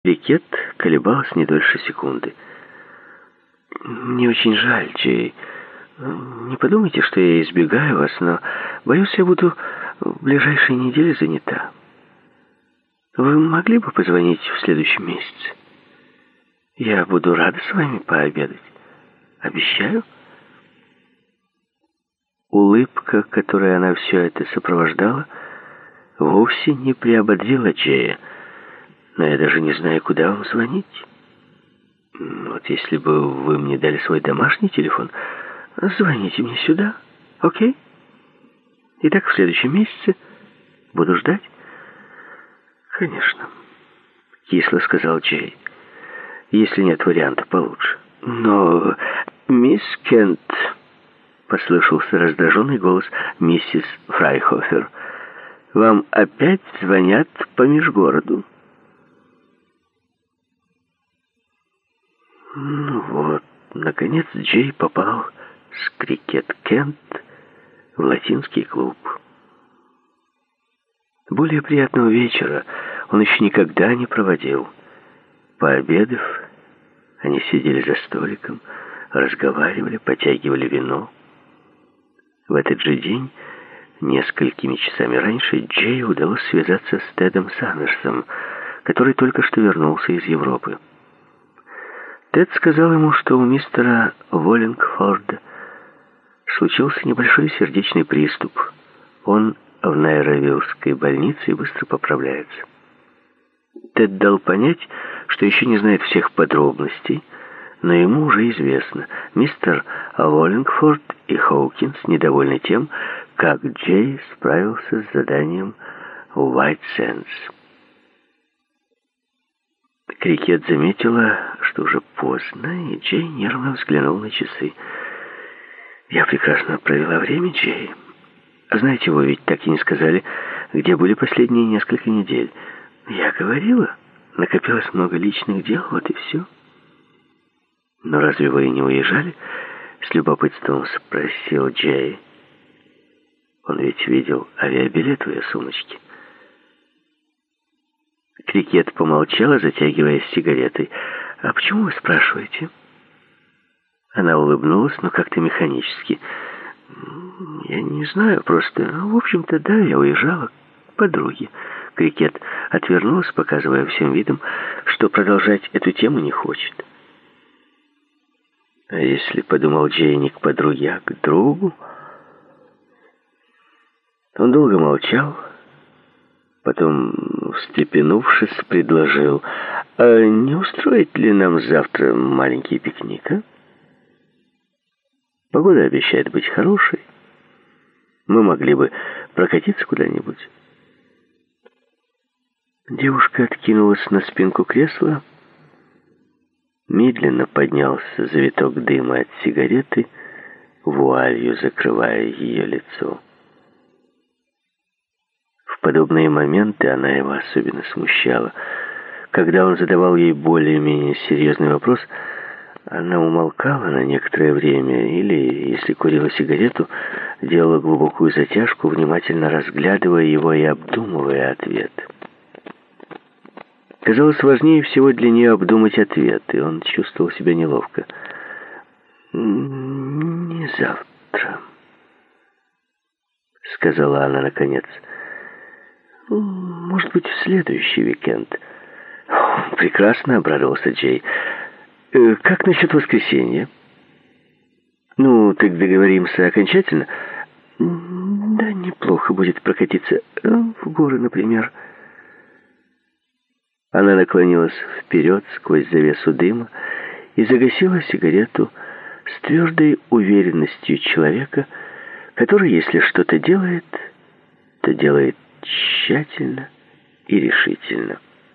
Крикет колебалась не дольше секунды. «Мне очень жаль, Джей. Не подумайте, что я избегаю вас, но, боюсь, я буду в ближайшие недели занята. Вы могли бы позвонить в следующем месяце? Я буду рада с вами пообедать. Обещаю». Улыбка, которой она все это сопровождала, вовсе не приободрила Джея. «Но я даже не знаю, куда вам звонить. Вот если бы вы мне дали свой домашний телефон, звоните мне сюда, окей? Итак, в следующем месяце буду ждать». «Конечно», — кисло сказал Джей, «если нет варианта получше». «Но, мисс Кент», — послышался раздраженный голос миссис Фрайхофер, «вам опять звонят по межгороду». Ну вот, наконец Джей попал с Крикет Кент в латинский клуб. Более приятного вечера он еще никогда не проводил. Пообедав, они сидели за столиком, разговаривали, потягивали вино. В этот же день, несколькими часами раньше, Джею удалось связаться с Тедом Саннерсом, который только что вернулся из Европы. Тед сказал ему, что у мистера Уоллингфорда случился небольшой сердечный приступ. Он в Найровиллской больнице и быстро поправляется. Тед дал понять, что еще не знает всех подробностей, но ему уже известно. Мистер Уоллингфорд и Хоукинс недовольны тем, как Джей справился с заданием в White Sands. Крикет заметила, что уже поздно, и Джей нервно взглянул на часы. «Я прекрасно провела время, Джей. Знаете, вы ведь так и не сказали, где были последние несколько недель. Я говорила, накопилось много личных дел, вот и все». «Но разве вы не уезжали?» — с любопытством спросил Джей. Он ведь видел авиабилет в ее сумочке. Крикет помолчала, затягиваясь сигаретой. «А почему вы спрашиваете?» Она улыбнулась, но как-то механически. «Я не знаю, просто... В общем-то, да, я уезжала к подруге». Крикет отвернулась, показывая всем видом, что продолжать эту тему не хочет. А если, подумал Джей, не к подруге, а к другу? Он долго молчал. Потом, встрепенувшись, предложил: «А не устроить ли нам завтра маленький пикник, а? Погода обещает быть хорошей. Мы могли бы прокатиться куда-нибудь». Девушка откинулась на спинку кресла. Медленно поднялся завиток дыма от сигареты, вуалью закрывая ее лицо. В подобные моменты она его особенно смущала. Когда он задавал ей более-менее серьезный вопрос, она умолкала на некоторое время или, если курила сигарету, делала глубокую затяжку, внимательно разглядывая его и обдумывая ответ. Казалось, важнее всего для нее обдумать ответ, и он чувствовал себя неловко. «Не завтра», — сказала она наконец. «Может быть, в следующий уикенд». «Прекрасно», — обрадовался Джей. «Как насчет воскресенья? Ну, так договоримся окончательно?» «Да, неплохо будет прокатиться в горы, например». Она наклонилась вперед сквозь завесу дыма и загасила сигарету с твердой уверенностью человека, который, если что-то делает, то делает тщательно и решительно.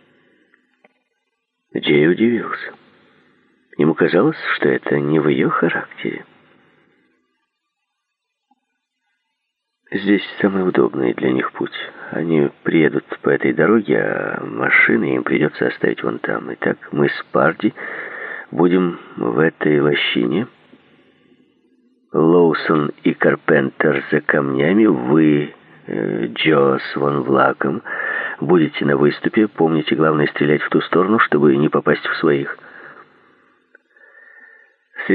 Джей удивился. Ему казалось, что это не в ее характере. Здесь самый удобный для них путь. Они приедут по этой дороге, а машины им придется оставить вон там. Итак, мы с Парди будем в этой лощине. Лоусон и Карпентер за камнями, вы, Джо, с Вон Влаком, будете на выступе, помните, главное стрелять в ту сторону, чтобы не попасть в своих.